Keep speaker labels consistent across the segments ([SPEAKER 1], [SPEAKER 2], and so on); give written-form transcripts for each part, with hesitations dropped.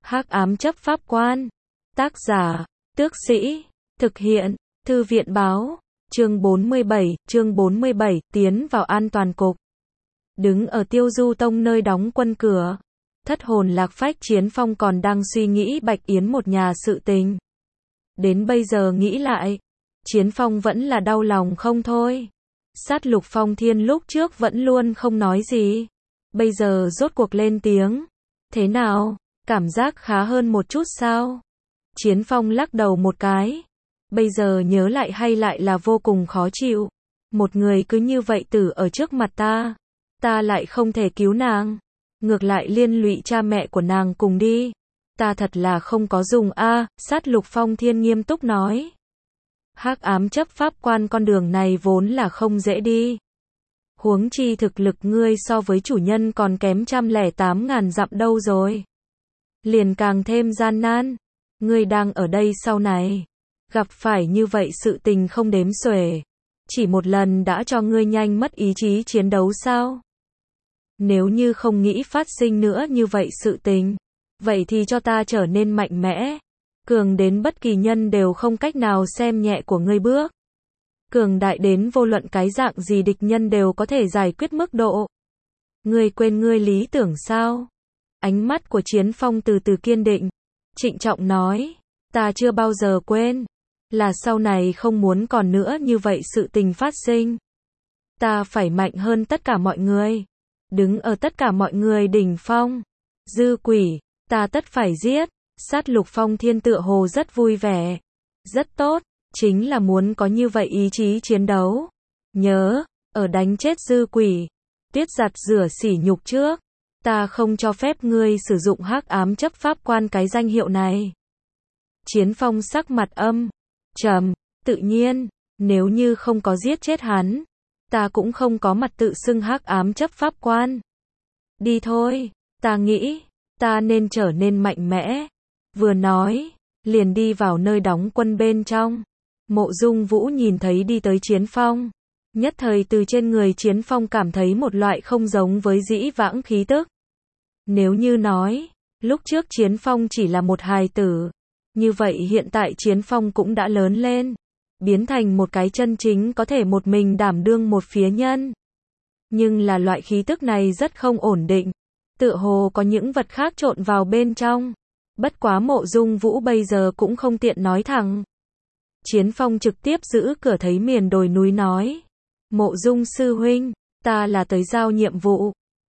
[SPEAKER 1] Hắc ám chấp pháp quan. Tác giả, Tước Sĩ. Thực hiện, Thư viện báo. Chương 47, tiến vào an toàn cục. Đứng ở Tiêu Du Tông nơi đóng quân cửa. Thất hồn lạc phách Chiến Phong còn đang suy nghĩ Bạch Yến một nhà sự tình. Đến bây giờ nghĩ lại, Chiến Phong vẫn là đau lòng không thôi. Sát Lục Phong Thiên lúc trước vẫn luôn không nói gì. Bây giờ rốt cuộc lên tiếng. Thế nào? Cảm giác khá hơn một chút sao? Chiến Phong lắc đầu một cái. Bây giờ nhớ lại hay lại là vô cùng khó chịu. Một người cứ như vậy tử ở trước mặt ta lại không thể cứu nàng. Ngược lại liên lụy cha mẹ của nàng cùng đi. Ta thật là không có dùng a. Sát Lục Phong Thiên nghiêm túc nói. Hắc ám chấp pháp quan con đường này vốn là không dễ đi. Huống chi thực lực ngươi so với chủ nhân còn kém 108.000 dặm đâu rồi. Liền càng thêm gian nan. Ngươi đang ở đây sau này. Gặp phải như vậy sự tình không đếm xuể. Chỉ một lần đã cho ngươi nhanh mất ý chí chiến đấu sao? Nếu như không nghĩ phát sinh nữa như vậy sự tình, vậy thì cho ta trở nên mạnh mẽ. Cường đến bất kỳ nhân đều không cách nào xem nhẹ của ngươi bước. Cường đại đến vô luận cái dạng gì địch nhân đều có thể giải quyết mức độ. Ngươi quên ngươi lý tưởng sao? Ánh mắt của Chiến Phong từ từ kiên định. Trịnh trọng nói, ta chưa bao giờ quên. Là sau này không muốn còn nữa như vậy sự tình phát sinh. Ta phải mạnh hơn tất cả mọi người. Đứng ở tất cả mọi người đỉnh phong. Dư quỷ, ta tất phải giết. Sát Lục Phong Thiên tựa hồ rất vui vẻ. Rất tốt, chính là muốn có như vậy ý chí chiến đấu. Nhớ, ở đánh chết dư quỷ, tiết giặt rửa sỉ nhục trước. Ta không cho phép ngươi sử dụng hắc ám chấp pháp quan cái danh hiệu này. Chiến Phong sắc mặt trầm, tự nhiên, nếu như không có giết chết hắn, ta cũng không có mặt tự xưng hắc ám chấp pháp quan. Đi thôi, ta nghĩ, ta nên trở nên mạnh mẽ. Vừa nói, liền đi vào nơi đóng quân bên trong. Mộ Dung Vũ nhìn thấy đi tới Chiến Phong. Nhất thời từ trên người Chiến Phong cảm thấy một loại không giống với dĩ vãng khí tức. Nếu như nói, lúc trước Chiến Phong chỉ là một hài tử, như vậy hiện tại Chiến Phong cũng đã lớn lên, biến thành một cái chân chính có thể một mình đảm đương một phía nhân. Nhưng là loại khí tức này rất không ổn định, tựa hồ có những vật khác trộn vào bên trong. Bất quá Mộ Dung Vũ bây giờ cũng không tiện nói thẳng. Chiến Phong trực tiếp giữ cửa thấy miền đồi núi nói. Mộ Dung sư huynh, ta là tới giao nhiệm vụ.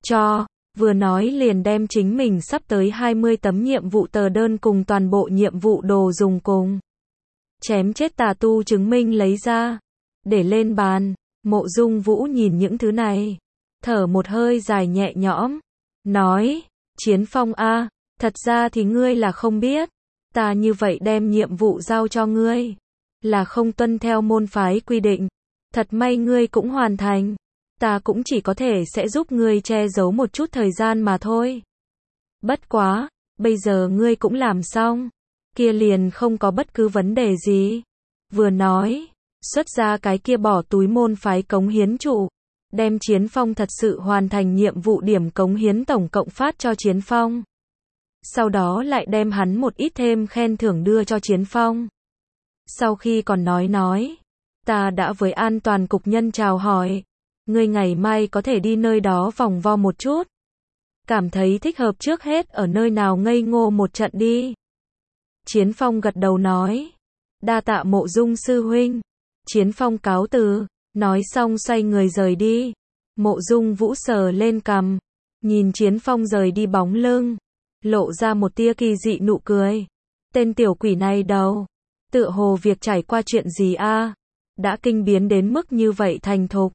[SPEAKER 1] Vừa nói liền đem chính mình sắp tới 20 tấm nhiệm vụ tờ đơn cùng toàn bộ nhiệm vụ đồ dùng cùng chém chết tà tu chứng minh lấy ra, để lên bàn. Mộ Dung Vũ nhìn những thứ này, thở một hơi dài nhẹ nhõm, nói, Chiến Phong a, thật ra thì ngươi là không biết, ta như vậy đem nhiệm vụ giao cho ngươi, là không tuân theo môn phái quy định, thật may ngươi cũng hoàn thành. Ta cũng chỉ có thể sẽ giúp ngươi che giấu một chút thời gian mà thôi. Bất quá, bây giờ ngươi cũng làm xong, kia liền không có bất cứ vấn đề gì. Vừa nói, xuất ra cái kia bỏ túi môn phái cống hiến trụ, đem Chiến Phong thật sự hoàn thành nhiệm vụ điểm cống hiến tổng cộng phát cho Chiến Phong. Sau đó lại đem hắn một ít thêm khen thưởng đưa cho Chiến Phong. Sau khi còn nói, ta đã với an toàn cục nhân chào hỏi. Ngươi ngày mai có thể đi nơi đó vòng vo một chút. Cảm thấy thích hợp trước hết ở nơi nào ngây ngô một trận đi. Chiến Phong gật đầu nói. Đa tạ Mộ Dung sư huynh. Chiến Phong cáo từ, nói xong xoay người rời đi. Mộ Dung Vũ sờ lên cằm, nhìn Chiến Phong rời đi bóng lưng, lộ ra một tia kỳ dị nụ cười. Tên tiểu quỷ này đâu? Tựa hồ việc trải qua chuyện gì a? Đã kinh biến đến mức như vậy thành thục.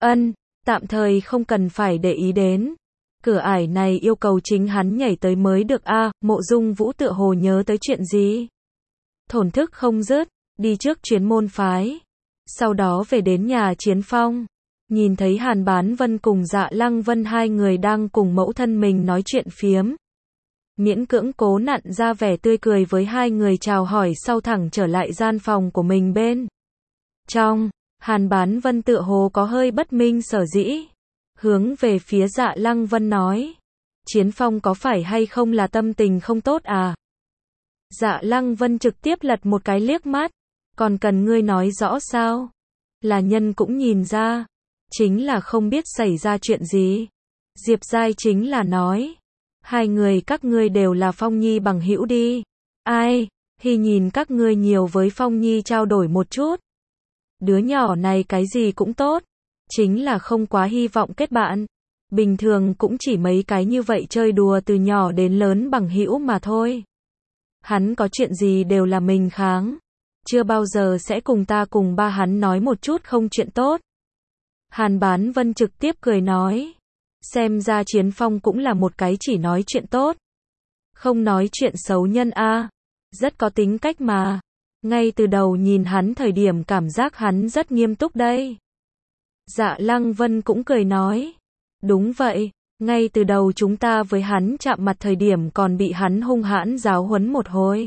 [SPEAKER 1] Tạm thời không cần phải để ý đến. Cửa ải này yêu cầu chính hắn nhảy tới mới được a. Mộ Dung Vũ tựa hồ nhớ tới chuyện gì. Thổn thức không dứt, đi trước chuyến môn phái. Sau đó về đến nhà Chiến Phong. Nhìn thấy Hàn Bán Vân cùng Dạ Lăng Vân hai người đang cùng mẫu thân mình nói chuyện phiếm. Miễn cưỡng cố nặn ra vẻ tươi cười với hai người chào hỏi sau thẳng trở lại gian phòng của mình bên trong. Hàn Bán Vân tựa hồ có hơi bất minh sở dĩ. Hướng về phía Dạ Lăng Vân nói. Chiến Phong có phải hay không là tâm tình không tốt à? Dạ Lăng Vân trực tiếp lật một cái liếc mắt. Còn cần ngươi nói rõ sao? Là nhân cũng nhìn ra. Chính là không biết xảy ra chuyện gì. Diệp Giai chính là nói. Hai người các ngươi đều là Phong Nhi bằng hữu đi. Ai? Thì nhìn các ngươi nhiều với Phong Nhi trao đổi một chút. Đứa nhỏ này cái gì cũng tốt. Chính là không quá hy vọng kết bạn. Bình thường cũng chỉ mấy cái như vậy chơi đùa từ nhỏ đến lớn bằng hữu mà thôi. Hắn có chuyện gì đều là mình kháng. Chưa bao giờ sẽ cùng ta cùng ba hắn nói một chút không chuyện tốt. Hàn Bán Vân trực tiếp cười nói. Xem ra Chiến Phong cũng là một cái chỉ nói chuyện tốt. Không nói chuyện xấu nhân a. Rất có tính cách mà. Ngay từ đầu nhìn hắn thời điểm cảm giác hắn rất nghiêm túc đây. Dạ Lăng Vân cũng cười nói. Đúng vậy, ngay từ đầu chúng ta với hắn chạm mặt thời điểm còn bị hắn hung hãn giáo huấn một hồi.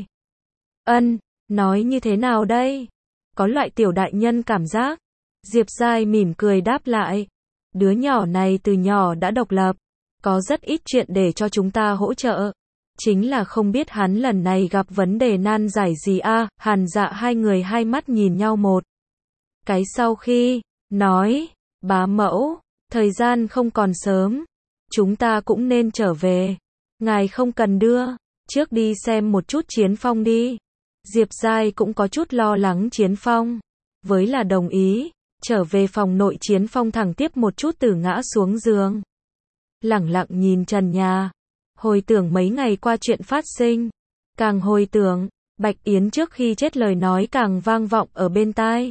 [SPEAKER 1] Nói như thế nào đây? Có loại tiểu đại nhân cảm giác. Diệp Giai mỉm cười đáp lại. Đứa nhỏ này từ nhỏ đã độc lập. Có rất ít chuyện để cho chúng ta hỗ trợ. Chính là không biết hắn lần này gặp vấn đề nan giải gì a. Hàn Dạ hai người hai mắt nhìn nhau một cái sau khi nói, bá mẫu, thời gian không còn sớm, chúng ta cũng nên trở về. Ngài không cần đưa, trước đi xem một chút Chiến Phong đi. Diệp Giai cũng có chút lo lắng Chiến Phong, với là đồng ý. Trở về phòng nội, Chiến Phong thẳng tiếp một chút từ ngã xuống giường. Lẳng lặng nhìn trần nhà, hồi tưởng mấy ngày qua chuyện phát sinh. Càng hồi tưởng, Bạch Yến trước khi chết lời nói càng vang vọng ở bên tai.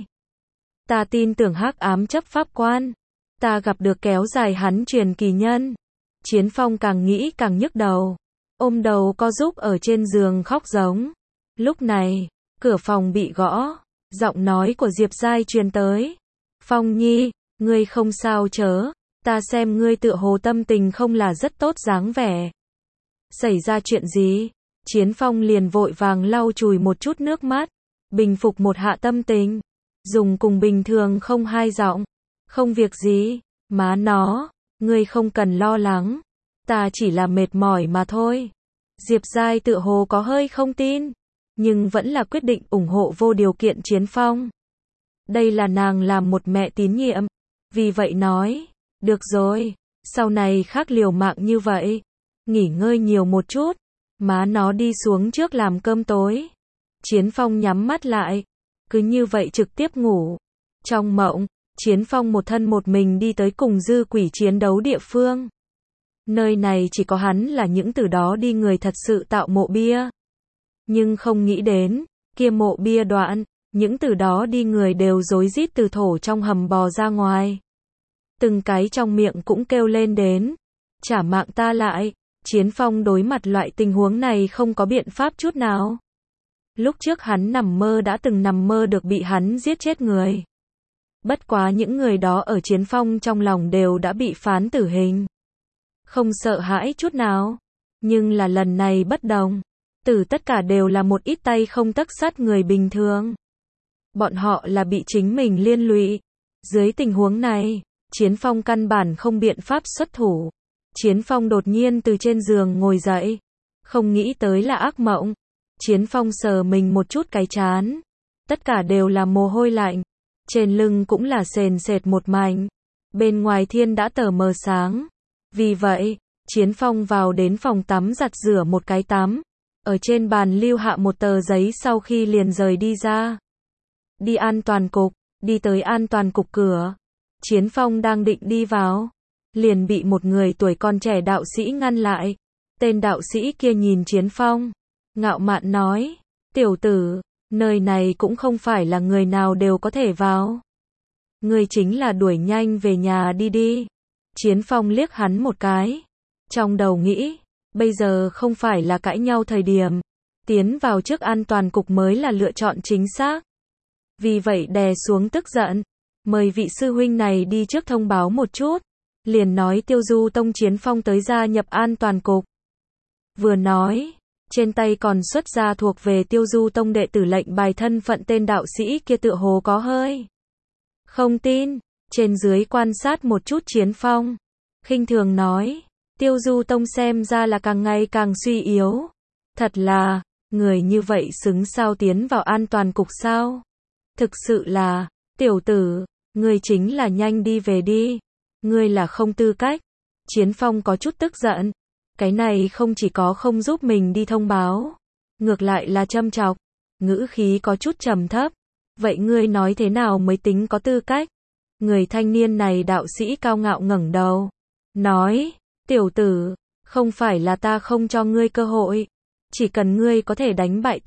[SPEAKER 1] Ta tin tưởng hắc ám chấp pháp quan. Ta gặp được kéo dài hắn truyền kỳ nhân. Chiến Phong càng nghĩ càng nhức đầu. Ôm đầu co giúp ở trên giường khóc giống. Lúc này, cửa phòng bị gõ. Giọng nói của Diệp Giai truyền tới. Phong Nhi, ngươi không sao chớ. Ta xem ngươi tựa hồ tâm tình không là rất tốt dáng vẻ. Xảy ra chuyện gì? Chiến Phong liền vội vàng lau chùi một chút nước mắt. Bình phục một hạ tâm tình. Dùng cùng bình thường không hai giọng. Không việc gì, má nó, ngươi không cần lo lắng. Ta chỉ là mệt mỏi mà thôi. Diệp Giai tựa hồ có hơi không tin. Nhưng vẫn là quyết định ủng hộ vô điều kiện Chiến Phong. Đây là nàng làm một mẹ tín nhiệm. Vì vậy nói, được rồi, sau này khác liều mạng như vậy. Nghỉ ngơi nhiều một chút. Má nó đi xuống trước làm cơm tối. Chiến Phong nhắm mắt lại. Cứ như vậy trực tiếp ngủ. Trong mộng, Chiến Phong một thân một mình đi tới cùng dư quỷ chiến đấu địa phương. Nơi này chỉ có hắn là những từ đó đi người thật sự tạo mộ bia. Nhưng không nghĩ đến, kia mộ bia đoạn, những từ đó đi người đều rối rít từ thổ trong hầm bò ra ngoài. Từng cái trong miệng cũng kêu lên đến. Trả mạng ta lại. Chiến Phong đối mặt loại tình huống này không có biện pháp chút nào. Lúc trước hắn nằm mơ đã từng nằm mơ được bị hắn giết chết người. Bất quá những người đó ở Chiến Phong trong lòng đều đã bị phán tử hình. Không sợ hãi chút nào. Nhưng là lần này bất đồng. Tử tất cả đều là một ít tay không tấc sắt người bình thường. Bọn họ là bị chính mình liên lụy. Dưới tình huống này, Chiến Phong căn bản không biện pháp xuất thủ. Chiến Phong đột nhiên từ trên giường ngồi dậy. Không nghĩ tới là ác mộng. Chiến Phong sờ mình một chút cái trán. Tất cả đều là mồ hôi lạnh. Trên lưng cũng là sền sệt một mảnh. Bên ngoài thiên đã tờ mờ sáng. Vì vậy, Chiến Phong vào đến phòng tắm giặt rửa một cái tắm. Ở trên bàn lưu hạ một tờ giấy sau khi liền rời đi ra. Đi an toàn cục, đi tới an toàn cục cửa. Chiến Phong đang định đi vào. Liền bị một người tuổi còn trẻ đạo sĩ ngăn lại. Tên đạo sĩ kia nhìn Chiến Phong. Ngạo mạn nói. Tiểu tử, nơi này cũng không phải là người nào đều có thể vào. Ngươi chính là đuổi nhanh về nhà đi đi. Chiến Phong liếc hắn một cái. Trong đầu nghĩ, bây giờ không phải là cãi nhau thời điểm. Tiến vào trước an toàn cục mới là lựa chọn chính xác. Vì vậy đè xuống tức giận. Mời vị sư huynh này đi trước thông báo một chút. Liền nói Tiêu Du Tông Chiến Phong tới gia nhập an toàn cục. Vừa nói, trên tay còn xuất ra thuộc về Tiêu Du Tông đệ tử lệnh bài thân phận. Tên đạo sĩ kia tựa hồ có hơi không tin. Trên dưới quan sát một chút Chiến Phong. Khinh thường nói. Tiêu Du Tông xem ra là càng ngày càng suy yếu. Thật là, người như vậy xứng sao tiến vào an toàn cục sao? Thực sự là, tiểu tử, ngươi chính là nhanh đi về đi. Ngươi là không tư cách. Chiến Phong có chút tức giận. Cái này không chỉ có không giúp mình đi thông báo, ngược lại là châm chọc. Ngữ khí có chút trầm thấp. Vậy ngươi nói thế nào mới tính có tư cách? Người thanh niên này đạo sĩ cao ngạo ngẩng đầu. Nói, tiểu tử, không phải là ta không cho ngươi cơ hội. Chỉ cần ngươi có thể đánh bại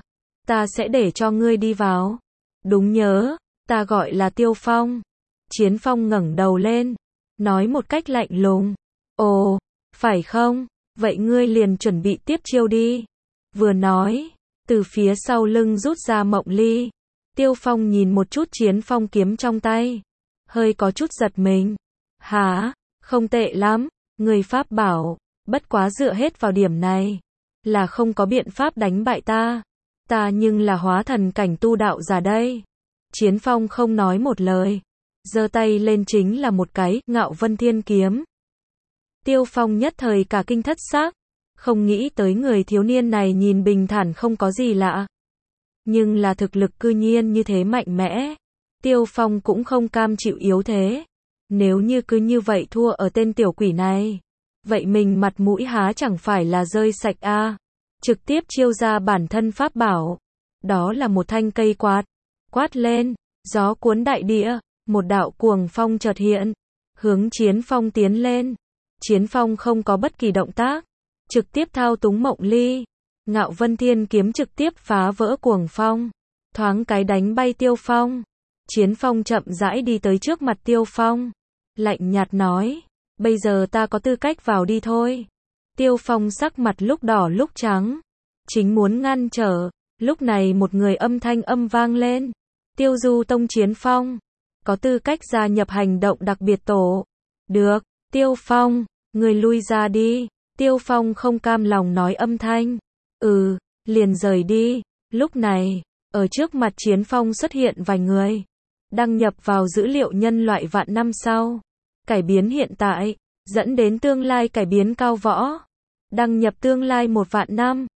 [SPEAKER 1] ta sẽ để cho ngươi đi vào. Đúng nhớ, ta gọi là Tiêu Phong. Chiến Phong ngẩng đầu lên, nói một cách lạnh lùng. Ồ, phải không? Vậy ngươi liền chuẩn bị tiếp chiêu đi. Vừa nói, từ phía sau lưng rút ra Mộng Ly. Tiêu Phong nhìn một chút Chiến Phong kiếm trong tay, hơi có chút giật mình. Hả? Không tệ lắm, người pháp bảo, bất quá dựa hết vào điểm này, là không có biện pháp đánh bại ta. Ta nhưng là hóa thần cảnh tu đạo giả đây. Chiến Phong không nói một lời, giơ tay lên chính là một cái Ngạo Vân Thiên kiếm. Tiêu Phong nhất thời cả kinh thất xác, không nghĩ tới người thiếu niên này nhìn bình thản không có gì lạ, nhưng là thực lực cư nhiên như thế mạnh mẽ. Tiêu Phong cũng không cam chịu yếu thế. Nếu như cứ như vậy thua ở tên tiểu quỷ này, vậy mình mặt mũi há chẳng phải là rơi sạch a? Trực tiếp chiêu ra bản thân pháp bảo. Đó là một thanh cây quạt. Quát lên, gió cuốn đại địa, một đạo cuồng phong chợt hiện, hướng Chiến Phong tiến lên. Chiến Phong không có bất kỳ động tác, trực tiếp thao túng Mộng Ly. Ngạo Vân Thiên kiếm trực tiếp phá vỡ cuồng phong, thoáng cái đánh bay Tiêu Phong. Chiến Phong chậm rãi đi tới trước mặt Tiêu Phong, lạnh nhạt nói, bây giờ ta có tư cách vào đi thôi. Tiêu Phong sắc mặt lúc đỏ lúc trắng, chính muốn ngăn trở, lúc này một người âm thanh vang lên. Tiêu Du Tông Chiến Phong, có tư cách gia nhập hành động đặc biệt tổ. Được, Tiêu Phong, người lui ra đi. Tiêu Phong không cam lòng nói âm thanh. Liền rời đi. Lúc này, ở trước mặt Chiến Phong xuất hiện vài người, đăng nhập vào dữ liệu nhân loại vạn năm sau, cải biến hiện tại, dẫn đến tương lai cải biến cao võ. Đăng nhập tương lai 1 vạn năm.